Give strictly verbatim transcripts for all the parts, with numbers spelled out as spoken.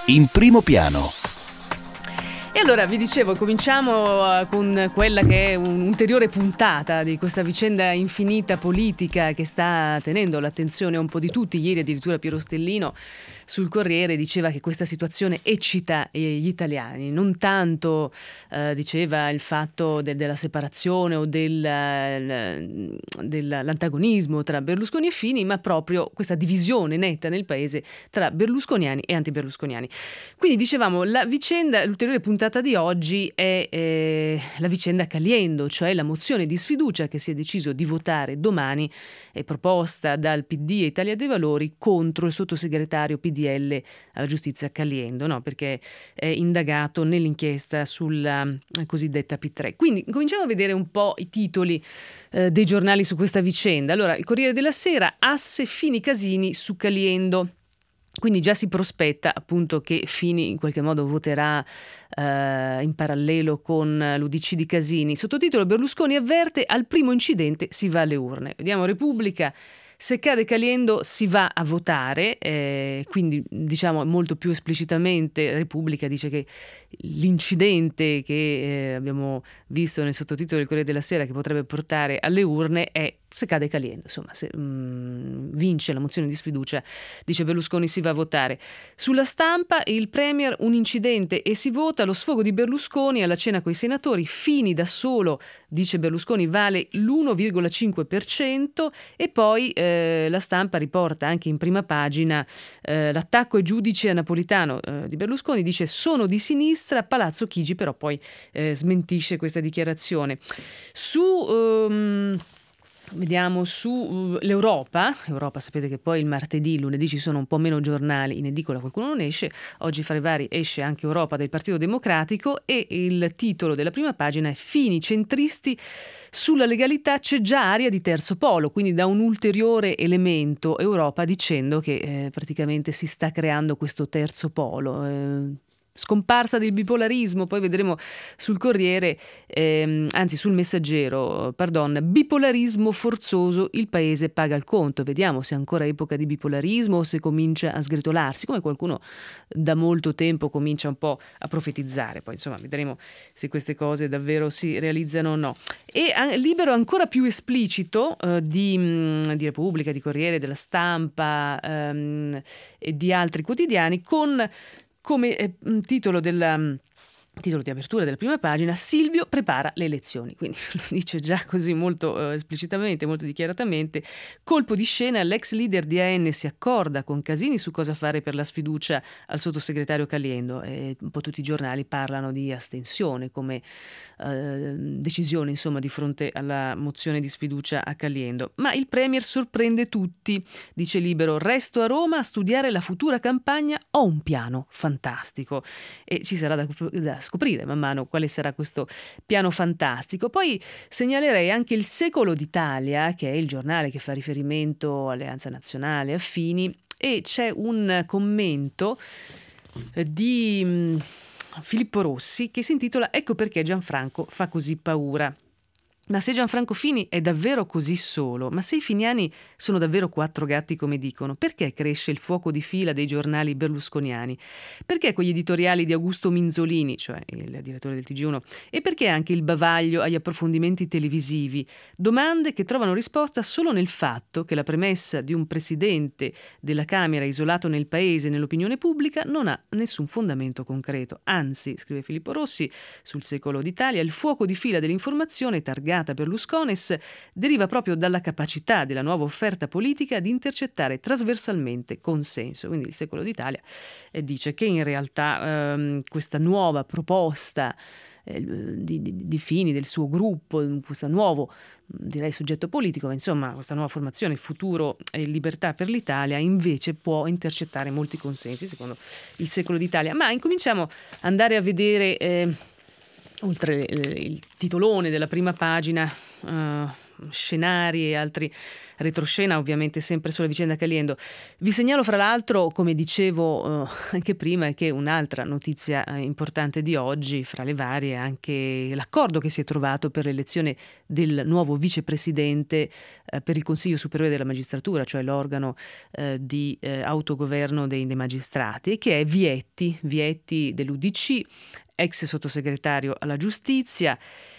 In primo piano. E allora vi dicevo, cominciamo con quella che è un'ulteriore puntata di questa vicenda infinita politica che sta tenendo l'attenzione un po' di tutti. Ieri addirittura Piero Stellino sul Corriere diceva che questa situazione eccita gli italiani, non tanto eh, diceva il fatto de- della separazione o del, eh, dell'antagonismo tra Berlusconi e Fini, ma proprio questa divisione netta nel paese tra berlusconiani e antiberlusconiani. Quindi dicevamo, la vicenda, l'ulteriore puntata di oggi è eh, la vicenda Caliendo, cioè la mozione di sfiducia che si è deciso di votare domani, è proposta dal P D e Italia dei Valori contro il sottosegretario P D L alla giustizia Caliendo, no? Perché è indagato nell'inchiesta sulla cosiddetta P tre. Quindi cominciamo a vedere un po' i titoli eh, dei giornali su questa vicenda. Allora, il Corriere della Sera, asse Fini Casini su Caliendo. Quindi già si prospetta appunto che Fini in qualche modo voterà eh, in parallelo con l'U D C di Casini. Sottotitolo: Berlusconi avverte, al primo incidente si va alle urne. Vediamo Repubblica. Se cade Caliendo si va a votare, eh, quindi diciamo molto più esplicitamente Repubblica dice che l'incidente che eh, abbiamo visto nel sottotitolo del Corriere della Sera che potrebbe portare alle urne è se cade Caliendo, insomma se mm, vince la mozione di sfiducia, dice Berlusconi, si va a votare. Sulla Stampa, il Premier, un incidente e si vota, lo sfogo di Berlusconi alla cena coi senatori, Fini da solo, dice Berlusconi, vale l'uno virgola cinque per cento e poi eh, la Stampa riporta anche in prima pagina eh, l'attacco ai giudici a Napolitano eh, di Berlusconi, dice sono di sinistra, Palazzo Chigi però poi eh, smentisce questa dichiarazione. Su... Um, Vediamo su uh, l'Europa. Europa, sapete che poi il martedì, lunedì ci sono un po' meno giornali, in edicola qualcuno non esce, oggi fra i vari esce anche Europa del Partito Democratico e il titolo della prima pagina è Fini centristi, sulla legalità c'è già aria di terzo polo, quindi da un ulteriore elemento Europa dicendo che eh, praticamente si sta creando questo terzo polo. Eh, Scomparsa del bipolarismo, poi vedremo sul Corriere, ehm, anzi sul Messaggero, pardon, bipolarismo forzoso, il paese paga il conto. Vediamo se è ancora epoca di bipolarismo o se comincia a sgretolarsi, come qualcuno da molto tempo comincia un po' a profetizzare. Poi insomma vedremo se queste cose davvero si realizzano o no. E a, Libero ancora più esplicito eh, di, mh, di Repubblica, di Corriere, della Stampa ehm, e di altri quotidiani con come eh, titolo del titolo di apertura della prima pagina, Silvio prepara le elezioni. Quindi lo dice già così molto eh, esplicitamente, molto dichiaratamente. Colpo di scena, l'ex leader di A N si accorda con Casini su cosa fare per la sfiducia al sottosegretario Caliendo. E un po' tutti i giornali parlano di astensione come eh, decisione, insomma, di fronte alla mozione di sfiducia a Caliendo. Ma il Premier sorprende tutti, dice Libero, resto a Roma a studiare la futura campagna, ho un piano fantastico. E ci sarà da, da scoprire man mano quale sarà questo piano fantastico. Poi segnalerei anche il Secolo d'Italia, che è il giornale che fa riferimento all'Alleanza Nazionale, a Fini, e c'è un commento di mh, Filippo Rossi che si intitola Ecco perché Gianfranco fa così paura. Ma se Gianfranco Fini è davvero così solo, ma se i finiani sono davvero quattro gatti come dicono, perché cresce il fuoco di fila dei giornali berlusconiani? Perché quegli editoriali di Augusto Minzolini, cioè il direttore del T G uno, e perché anche il bavaglio agli approfondimenti televisivi? Domande che trovano risposta solo nel fatto che la premessa di un presidente della Camera isolato nel paese e nell'opinione pubblica non ha nessun fondamento concreto. Anzi, scrive Filippo Rossi sul Secolo d'Italia, il fuoco di fila dell'informazione targata Berluscones deriva proprio dalla capacità della nuova offerta politica di intercettare trasversalmente consenso. Quindi il Secolo d'Italia eh, dice che in realtà ehm, questa nuova proposta eh, di, di, di Fini, del suo gruppo, questo nuovo direi soggetto politico, ma insomma questa nuova formazione Futuro e Libertà per l'Italia invece può intercettare molti consensi secondo il Secolo d'Italia. Ma incominciamo ad andare a vedere eh, oltre il titolone della prima pagina, uh, scenari e altri retroscena, ovviamente sempre sulla vicenda Caliendo. Vi segnalo fra l'altro, come dicevo eh, anche prima, che un'altra notizia eh, importante di oggi, fra le varie, è anche l'accordo che si è trovato per l'elezione del nuovo vicepresidente eh, per il Consiglio Superiore della Magistratura, cioè l'organo eh, di eh, autogoverno dei, dei magistrati, e che è Vietti, Vietti dell'U D C, ex sottosegretario alla giustizia.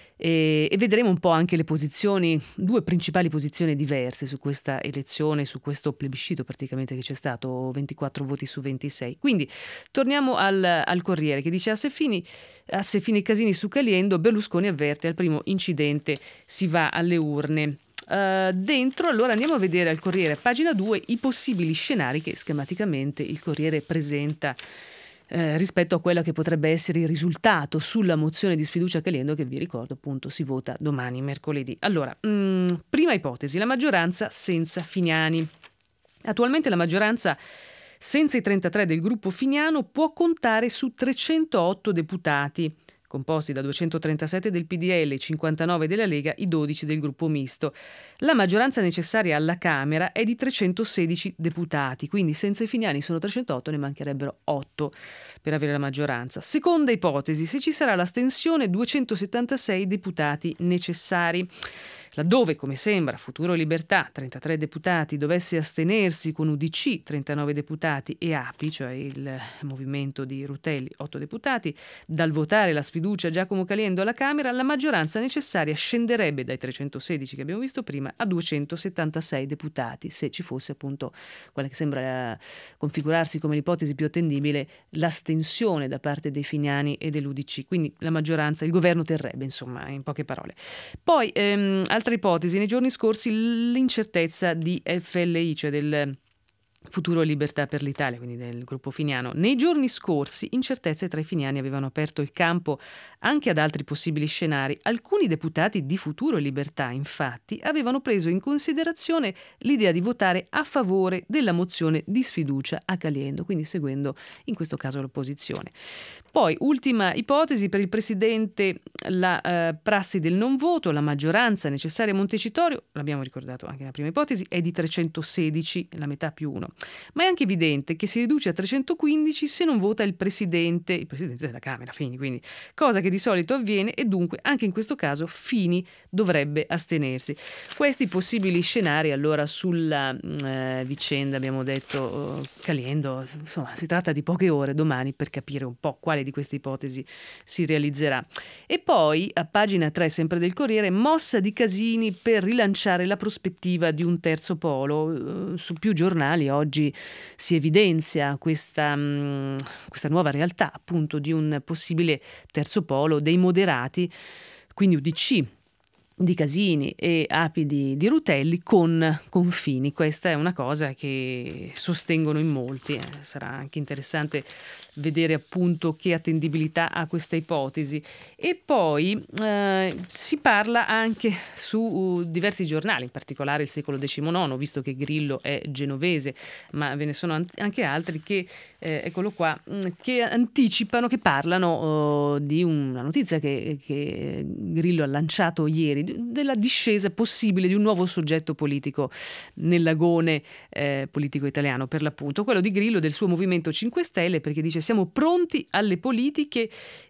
E, e vedremo un po' anche le posizioni, due principali posizioni diverse su questa elezione, su questo plebiscito praticamente che c'è stato, ventiquattro voti su ventisei. Quindi torniamo al, al Corriere, che dice: a se fini, a se fini casini su Caliendo, Berlusconi avverte al primo incidente si va alle urne. Uh, dentro, allora andiamo a vedere al Corriere, pagina due, i possibili scenari che schematicamente il Corriere presenta Eh, rispetto a quello che potrebbe essere il risultato sulla mozione di sfiducia a Caliendo, che vi ricordo appunto si vota domani, mercoledì. Allora, mh, prima ipotesi, la maggioranza senza Finiani. Attualmente la maggioranza senza i trentatré del gruppo Finiano può contare su trecentootto deputati, composti da duecentotrentasette del P D L, i cinquantanove della Lega, i dodici del gruppo misto. La maggioranza necessaria alla Camera è di trecentosedici deputati, quindi senza i Finiani sono trecentootto, ne mancherebbero otto per avere la maggioranza. Seconda ipotesi, se ci sarà l'astensione, duecentosettantasei deputati necessari. Laddove, come sembra, Futuro e Libertà, trentatré deputati, dovesse astenersi con U D C, trentanove deputati, e A P I, cioè il movimento di Rutelli, otto deputati, dal votare la sfiducia a Giacomo Caliendo alla Camera, la maggioranza necessaria scenderebbe dai trecentosedici che abbiamo visto prima a duecentosettantasei deputati, se ci fosse appunto quella che sembra configurarsi come l'ipotesi più attendibile, l'astensione da parte dei Finiani e dell'U D C. Quindi la maggioranza, il governo terrebbe, insomma, in poche parole. Poi, ehm, altra ipotesi, nei giorni scorsi l'incertezza di F L I, cioè del Futuro e Libertà per l'Italia, quindi del gruppo Finiano. Nei giorni scorsi incertezze tra i finiani avevano aperto il campo anche ad altri possibili scenari. Alcuni deputati di Futuro e Libertà, infatti, avevano preso in considerazione l'idea di votare a favore della mozione di sfiducia a Caliendo, quindi seguendo in questo caso l'opposizione. Poi, ultima ipotesi, per il Presidente la eh, prassi del non voto, la maggioranza necessaria a Montecitorio, l'abbiamo ricordato anche nella prima ipotesi, è di trecentosedici, la metà più uno. Ma è anche evidente che si riduce a trecentoquindici se non vota il Presidente, il Presidente della Camera, Fini, quindi cosa che di solito avviene, e dunque anche in questo caso Fini dovrebbe astenersi. Questi possibili scenari allora sulla eh, vicenda, abbiamo detto, eh, Caliendo, insomma si tratta di poche ore domani per capire un po' quale di queste ipotesi si realizzerà. E poi a pagina tre sempre del Corriere, mossa di Casini per rilanciare la prospettiva di un terzo polo. Eh, su più giornali oggi Oggi si evidenzia questa, mh, questa nuova realtà appunto di un possibile terzo polo dei moderati, quindi U D C di Casini e A P I di, di Rutelli con, con Fini. Questa è una cosa che sostengono in molti. Eh. Sarà anche interessante vedere appunto che attendibilità ha questa ipotesi. E poi eh, si parla anche su uh, diversi giornali, in particolare il Secolo diciannove, visto che Grillo è genovese, ma ve ne sono an- anche altri che, eh, eccolo qua, mh, che anticipano, che parlano uh, di una notizia che, che Grillo ha lanciato ieri, della discesa possibile di un nuovo soggetto politico nell'agone eh, politico italiano, per l'appunto, quello di Grillo, del suo Movimento cinque Stelle, perché dice: siamo pronti alle politiche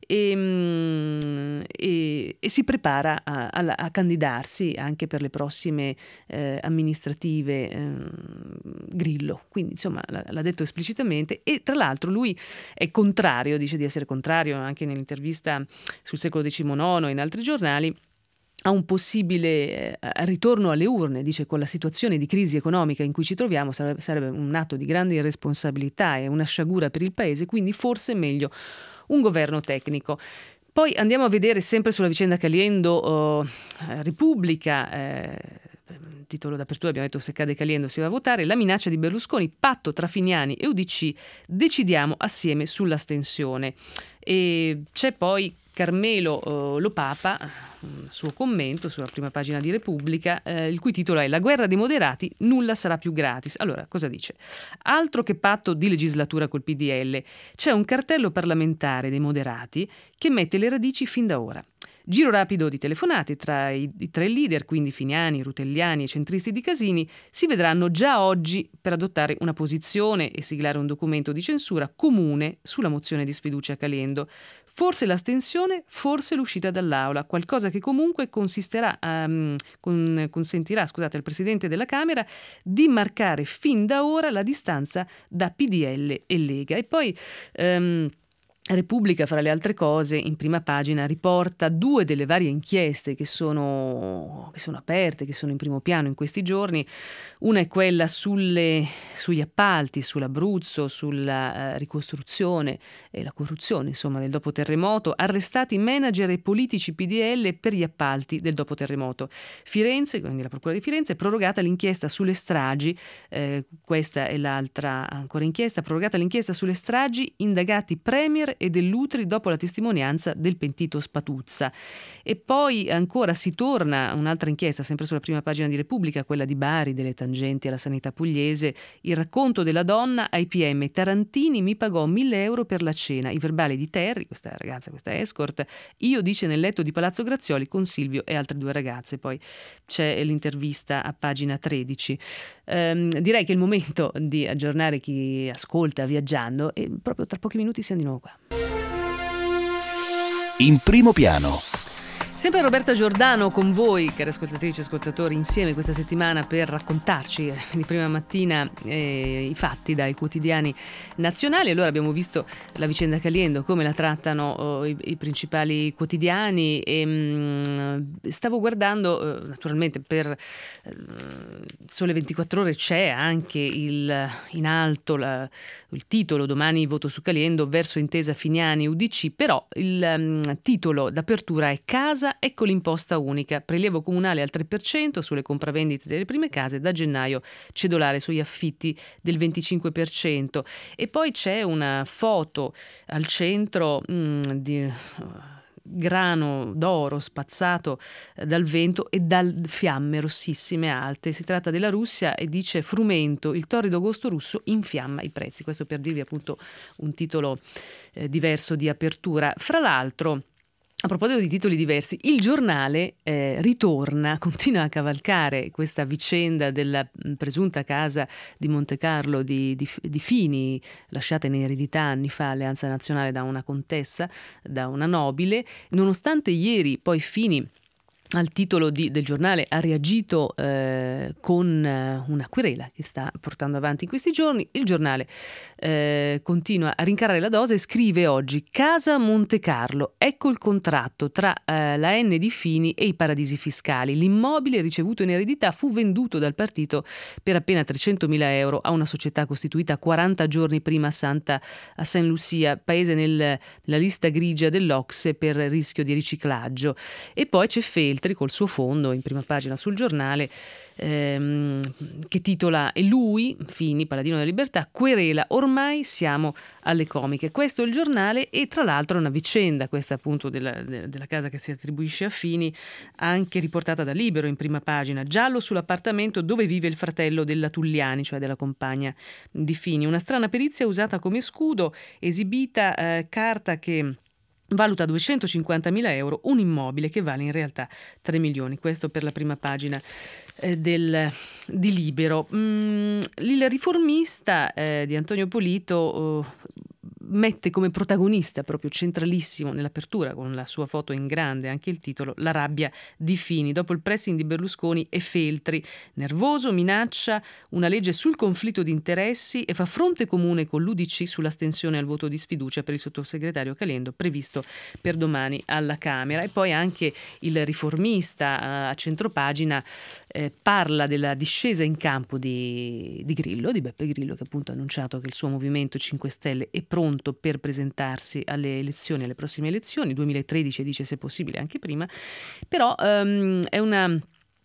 e, e, e si prepara a, a, a candidarsi anche per le prossime eh, amministrative eh, Grillo, quindi insomma l'ha detto esplicitamente. E tra l'altro lui è contrario, dice di essere contrario anche nell'intervista sul Secolo diciannove e in altri giornali, a un possibile eh, ritorno alle urne. Dice: con la situazione di crisi economica in cui ci troviamo sarebbe, sarebbe un atto di grande irresponsabilità e una sciagura per il Paese, quindi forse è meglio un governo tecnico. Poi andiamo a vedere sempre sulla vicenda Caliendo, oh, Repubblica, eh, titolo d'apertura abbiamo detto: se cade Caliendo si va a votare, la minaccia di Berlusconi, patto tra Finiani e U D C, decidiamo assieme sull'astensione. E c'è poi Carmelo eh, Lopapa, un suo commento sulla prima pagina di Repubblica, eh, il cui titolo è: la guerra dei moderati, nulla sarà più gratis. Allora, cosa dice? Altro che patto di legislatura col P D L, c'è un cartello parlamentare dei moderati che mette le radici fin da ora. Giro rapido di telefonate tra i, i tre leader, quindi Finiani, Rutelliani e centristi di Casini, si vedranno già oggi per adottare una posizione e siglare un documento di censura comune sulla mozione di sfiducia a Caliendo. Forse l'astensione, forse l'uscita dall'aula, qualcosa che comunque consisterà, um, con, consentirà scusate, al Presidente della Camera di marcare fin da ora la distanza da P D L e Lega. E poi um, Repubblica, fra le altre cose, in prima pagina riporta due delle varie inchieste che sono, che sono aperte, che sono in primo piano in questi giorni. Una è quella sulle, sugli appalti, sull'Abruzzo, sulla uh, ricostruzione e la corruzione, insomma, del dopo terremoto. Arrestati manager e politici P D L per gli appalti del dopo terremoto. Firenze, quindi la Procura di Firenze, prorogata l'inchiesta sulle stragi. Eh, questa è l'altra ancora inchiesta. Prorogata l'inchiesta sulle stragi, indagati premier e Dell'Utri dopo la testimonianza del pentito Spatuzza. E poi ancora si torna a un'altra inchiesta, sempre sulla prima pagina di Repubblica, quella di Bari, delle tangenti alla sanità pugliese. Il racconto della donna ai P M. Tarantini mi pagò mille euro per la cena. I verbali di Terry, questa ragazza, questa escort. Io, dice, nel letto di Palazzo Grazioli con Silvio e altre due ragazze. Poi c'è l'intervista a pagina tredici. Ehm, direi che è il momento di aggiornare chi ascolta viaggiando e proprio tra pochi minuti siamo di nuovo qua. In primo piano. Sempre Roberta Giordano con voi, cari ascoltatrici e ascoltatori, insieme questa settimana per raccontarci di prima mattina eh, i fatti dai quotidiani nazionali. Allora abbiamo visto la vicenda Caliendo, come la trattano oh, i, i principali quotidiani e mh, stavo guardando, eh, naturalmente per eh, Sole ventiquattro Ore c'è anche il, in alto la, il titolo domani voto su Caliendo verso intesa Finiani U D C, però il um, titolo d'apertura è Casa, ecco l'imposta unica, prelievo comunale al tre per cento sulle compravendite delle prime case, da gennaio cedolare sugli affitti del venticinque per cento. E poi c'è una foto al centro mh, di uh, grano d'oro spazzato eh, dal vento e da fiamme rossissime alte. Si tratta della Russia e dice Frumento, il torrido agosto russo infiamma i prezzi. Questo per dirvi appunto un titolo eh, diverso di apertura. Fra l'altro, a proposito di titoli diversi, il Giornale eh, ritorna, continua a cavalcare questa vicenda della presunta casa di Montecarlo di, di, di Fini, lasciata in eredità anni fa Alleanza Nazionale da una contessa, da una nobile, nonostante ieri poi Fini al titolo di, del Giornale ha reagito eh, con eh, una querela che sta portando avanti in questi giorni. Il Giornale eh, continua a rincarare la dose e scrive oggi Casa Montecarlo, ecco il contratto tra eh, la N di Fini e i paradisi fiscali. L'immobile ricevuto in eredità fu venduto dal partito per appena trecentomila euro a una società costituita quaranta giorni prima a Santa a San Lucia, paese nel, nella lista grigia dell'Ocse per rischio di riciclaggio. E poi c'è Feltri col suo fondo in prima pagina sul Giornale ehm, che titola E lui, Fini, paladino della libertà, querela, ormai siamo alle comiche. Questo è il Giornale e tra l'altro è una vicenda, questa appunto della, della casa che si attribuisce a Fini, anche riportata da Libero in prima pagina. Giallo sull'appartamento dove vive il fratello della Tulliani, cioè della compagna di Fini. Una strana perizia usata come scudo, esibita eh, carta che valuta duecentocinquantamila euro un immobile che vale in realtà tre milioni. Questo per la prima pagina eh, del, di Libero. Mm, il riformista eh, di Antonio Polito oh, mette come protagonista, proprio centralissimo nell'apertura, con la sua foto in grande, anche il titolo, la rabbia di Fini. Dopo il pressing di Berlusconi e Feltri, nervoso, minaccia una legge sul conflitto di interessi e fa fronte comune con l'U D C sull'astensione al voto di sfiducia per il sottosegretario Caliendo, previsto per domani alla Camera. E poi anche il riformista a centropagina eh, parla della discesa in campo di, di Grillo, di Beppe Grillo, che appunto ha annunciato che il suo movimento cinque Stelle è pronto per presentarsi alle elezioni, alle prossime elezioni, duemilatredici dice se possibile anche prima, però um, è una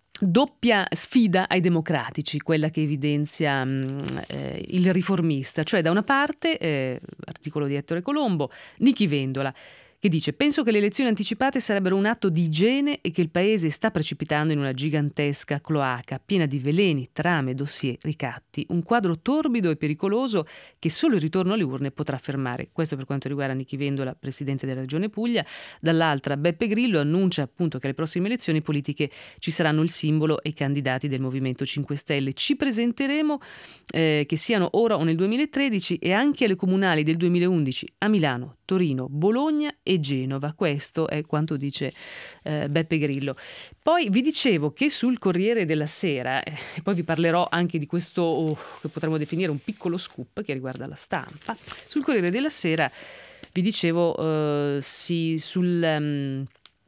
doppia sfida ai democratici, quella che evidenzia um, eh, il riformista, cioè da una parte, eh, articolo di Ettore Colombo, Nichi Vendola, che dice: penso che le elezioni anticipate sarebbero un atto di igiene e che il paese sta precipitando in una gigantesca cloaca piena di veleni, trame, dossier, ricatti, un quadro torbido e pericoloso che solo il ritorno alle urne potrà fermare. Questo per quanto riguarda Nichi Vendola, presidente della Regione Puglia. Dall'altra Beppe Grillo annuncia appunto che alle prossime elezioni politiche ci saranno il simbolo e i candidati del Movimento cinque Stelle. Ci presenteremo, eh, che siano ora o nel duemilatredici, e anche alle comunali del duemilaundici a Milano, Torino, Bologna e Genova. Questo è quanto dice eh, Beppe Grillo. Poi vi dicevo che sul Corriere della Sera, e eh, poi vi parlerò anche di questo oh, che potremmo definire un piccolo scoop che riguarda la stampa. Sul Corriere della Sera vi dicevo eh, si sul um,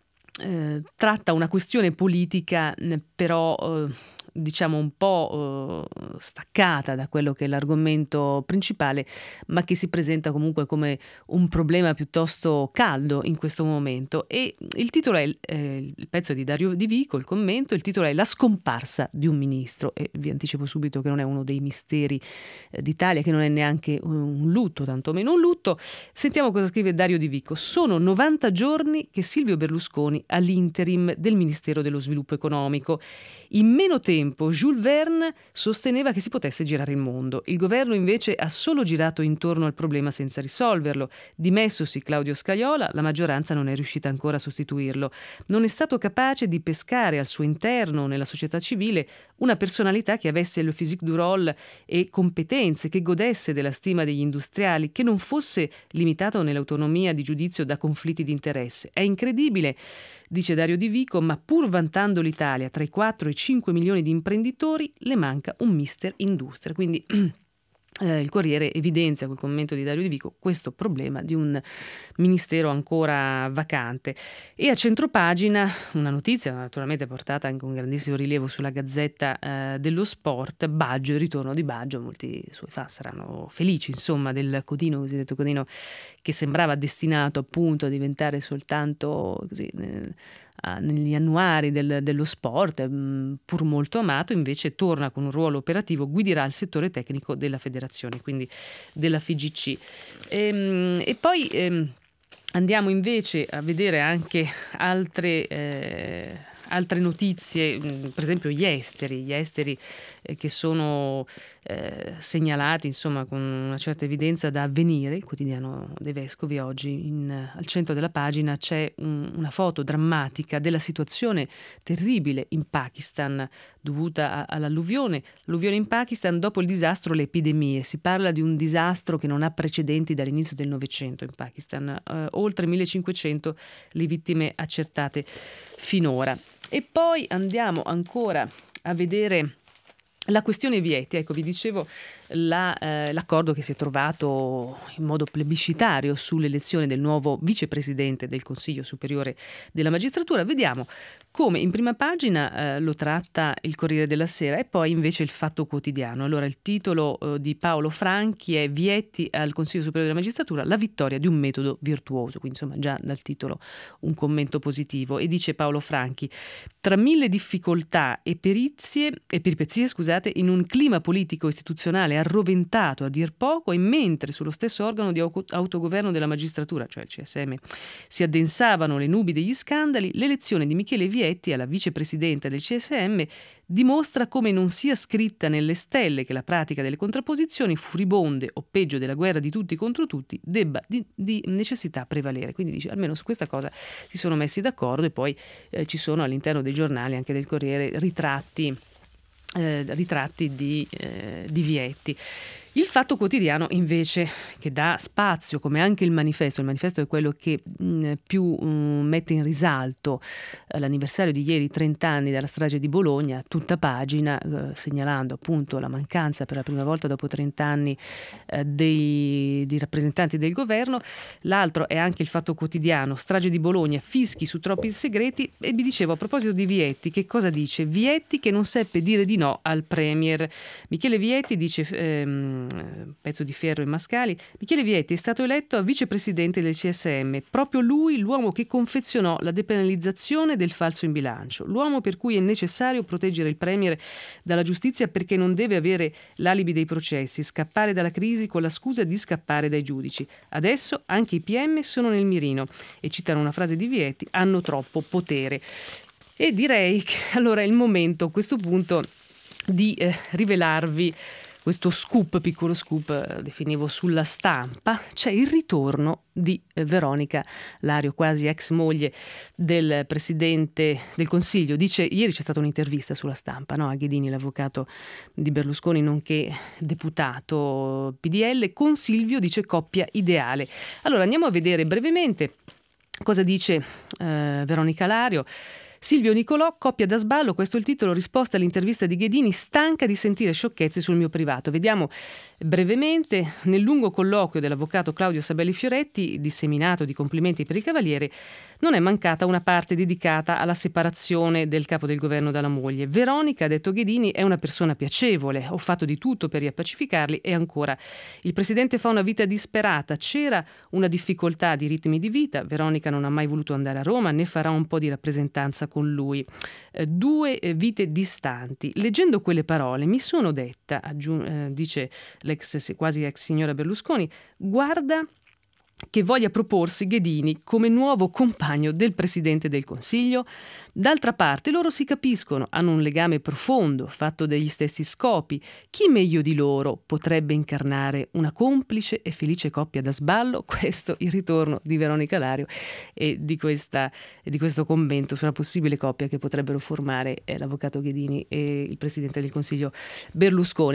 eh, tratta una questione politica, però eh, diciamo un po' eh, staccata da quello che è l'argomento principale, ma che si presenta comunque come un problema piuttosto caldo in questo momento. E il titolo è eh, il pezzo di Dario Di Vico, il commento, il titolo è La scomparsa di un ministro, e vi anticipo subito che non è uno dei misteri eh, d'Italia, che non è neanche un lutto, tantomeno un lutto. Sentiamo cosa scrive Dario Di Vico. Sono novanta giorni che Silvio Berlusconi ha l'interim del Ministero dello Sviluppo Economico. In meno tempo Jules Verne sosteneva che si potesse girare il mondo. Il governo invece ha solo girato intorno al problema senza risolverlo. Dimessosi Claudio Scajola, la maggioranza non è riuscita ancora a sostituirlo. Non è stato capace di pescare al suo interno, nella società civile, una personalità che avesse le physique du rôle e competenze, che godesse della stima degli industriali, che non fosse limitato nell'autonomia di giudizio da conflitti di interesse. È incredibile, dice Dario Di Vico, ma pur vantando l'Italia tra i quattro e i cinque milioni di imprenditori, le manca un mister industria. Quindi eh, il Corriere evidenzia col commento di Dario Di Vico questo problema di un ministero ancora vacante. E a centropagina una notizia naturalmente portata anche con grandissimo rilievo sulla Gazzetta eh, dello Sport: Baggio, il ritorno di Baggio. Molti suoi fan saranno felici, insomma, del codino, cosiddetto codino, che sembrava destinato appunto a diventare soltanto così eh, negli annuari del, dello sport, mh, pur molto amato. Invece torna con un ruolo operativo, guiderà il settore tecnico della federazione, quindi della F I G C. E, e poi ehm, andiamo invece a vedere anche altre eh, altre notizie, per esempio gli esteri, gli esteri eh, che sono eh, segnalati insomma con una certa evidenza da Avvenire, il quotidiano dei vescovi. Oggi in, al centro della pagina c'è un, una foto drammatica della situazione terribile in Pakistan dovuta a, all'alluvione. L'alluvione in Pakistan dopo il disastro, le epidemie. Si parla di un disastro che non ha precedenti dall'inizio del Novecento in Pakistan, eh, oltre millecinquecento le vittime accertate finora. E poi andiamo ancora a vedere la questione Vietti. Ecco, vi dicevo la, eh, l'accordo che si è trovato in modo plebiscitario sull'elezione del nuovo vicepresidente del Consiglio Superiore della Magistratura. Vediamo come in prima pagina eh, lo tratta il Corriere della Sera e poi invece il Fatto Quotidiano. Allora il titolo eh, di Paolo Franchi è: Vietti al Consiglio Superiore della Magistratura, la vittoria di un metodo virtuoso. Quindi insomma già dal titolo un commento positivo. E dice Paolo Franchi: tra mille difficoltà e perizie e peripezie, scusate, in un clima politico istituzionale arroventato a dir poco, e mentre sullo stesso organo di autogoverno della magistratura, cioè il C S M, si addensavano le nubi degli scandali, l'elezione di Michele Vietti alla vicepresidente del C S M dimostra come non sia scritta nelle stelle che la pratica delle contrapposizioni furibonde, o peggio della guerra di tutti contro tutti, debba di, di necessità prevalere. Quindi dice, almeno su questa cosa si sono messi d'accordo. E poi eh, ci sono all'interno dei giornali, anche del Corriere, ritratti Eh, ritratti di, eh, di Vietti. Il Fatto Quotidiano invece, che dà spazio, come anche il Manifesto, il Manifesto è quello che mh, più mh, mette in risalto eh, l'anniversario di ieri, trenta anni dalla strage di Bologna, tutta pagina, eh, segnalando appunto la mancanza per la prima volta dopo trenta anni eh, dei, dei rappresentanti del governo. L'altro è anche il Fatto Quotidiano: strage di Bologna, fischi su troppi segreti. E vi dicevo, a proposito di Vietti, che cosa dice? Vietti che non seppe dire di no al premier. Michele Vietti dice... Ehm, um, pezzo di ferro in Mascali. Michele Vietti è stato eletto a vicepresidente del C S M, proprio lui l'uomo che confezionò la depenalizzazione del falso in bilancio, l'uomo per cui è necessario proteggere il premier dalla giustizia perché non deve avere l'alibi dei processi, scappare dalla crisi con la scusa di scappare dai giudici. Adesso anche i P M sono nel mirino e, citano una frase di Vietti, hanno troppo potere. E direi che allora è il momento a questo punto di eh, rivelarvi questo scoop, piccolo scoop, eh, definivo sulla stampa. C'è il ritorno di eh, Veronica Lario, quasi ex moglie del Presidente del Consiglio. Dice, ieri c'è stata un'intervista sulla stampa, no, a Ghedini, l'avvocato di Berlusconi, nonché deputato P D L, con Silvio, dice coppia ideale. Allora andiamo a vedere brevemente cosa dice eh, Veronica Lario. Silvio Nicolò, coppia da sballo, questo è il titolo, risposta all'intervista di Ghedini, stanca di sentire sciocchezze sul mio privato. Vediamo brevemente, nel lungo colloquio dell'avvocato Claudio Sabelli Fioretti, disseminato di complimenti per il Cavaliere, non è mancata una parte dedicata alla separazione del capo del governo dalla moglie. Veronica, ha detto Ghedini, è una persona piacevole, ho fatto di tutto per riappacificarli e ancora. Il presidente fa una vita disperata, c'era una difficoltà di ritmi di vita, Veronica non ha mai voluto andare a Roma, né farà un po' di rappresentanza con lui. Eh, due eh, vite distanti. Leggendo quelle parole mi sono detta, aggiung- eh, dice l'ex, quasi ex signora Berlusconi, guarda che voglia proporsi Ghedini come nuovo compagno del Presidente del Consiglio. D'altra parte loro si capiscono, hanno un legame profondo, fatto degli stessi scopi. Chi meglio di loro potrebbe incarnare una complice e felice coppia da sballo? Questo il ritorno di Veronica Lario e di, questa, di questo commento sulla possibile coppia che potrebbero formare eh, l'avvocato Ghedini e il Presidente del Consiglio Berlusconi.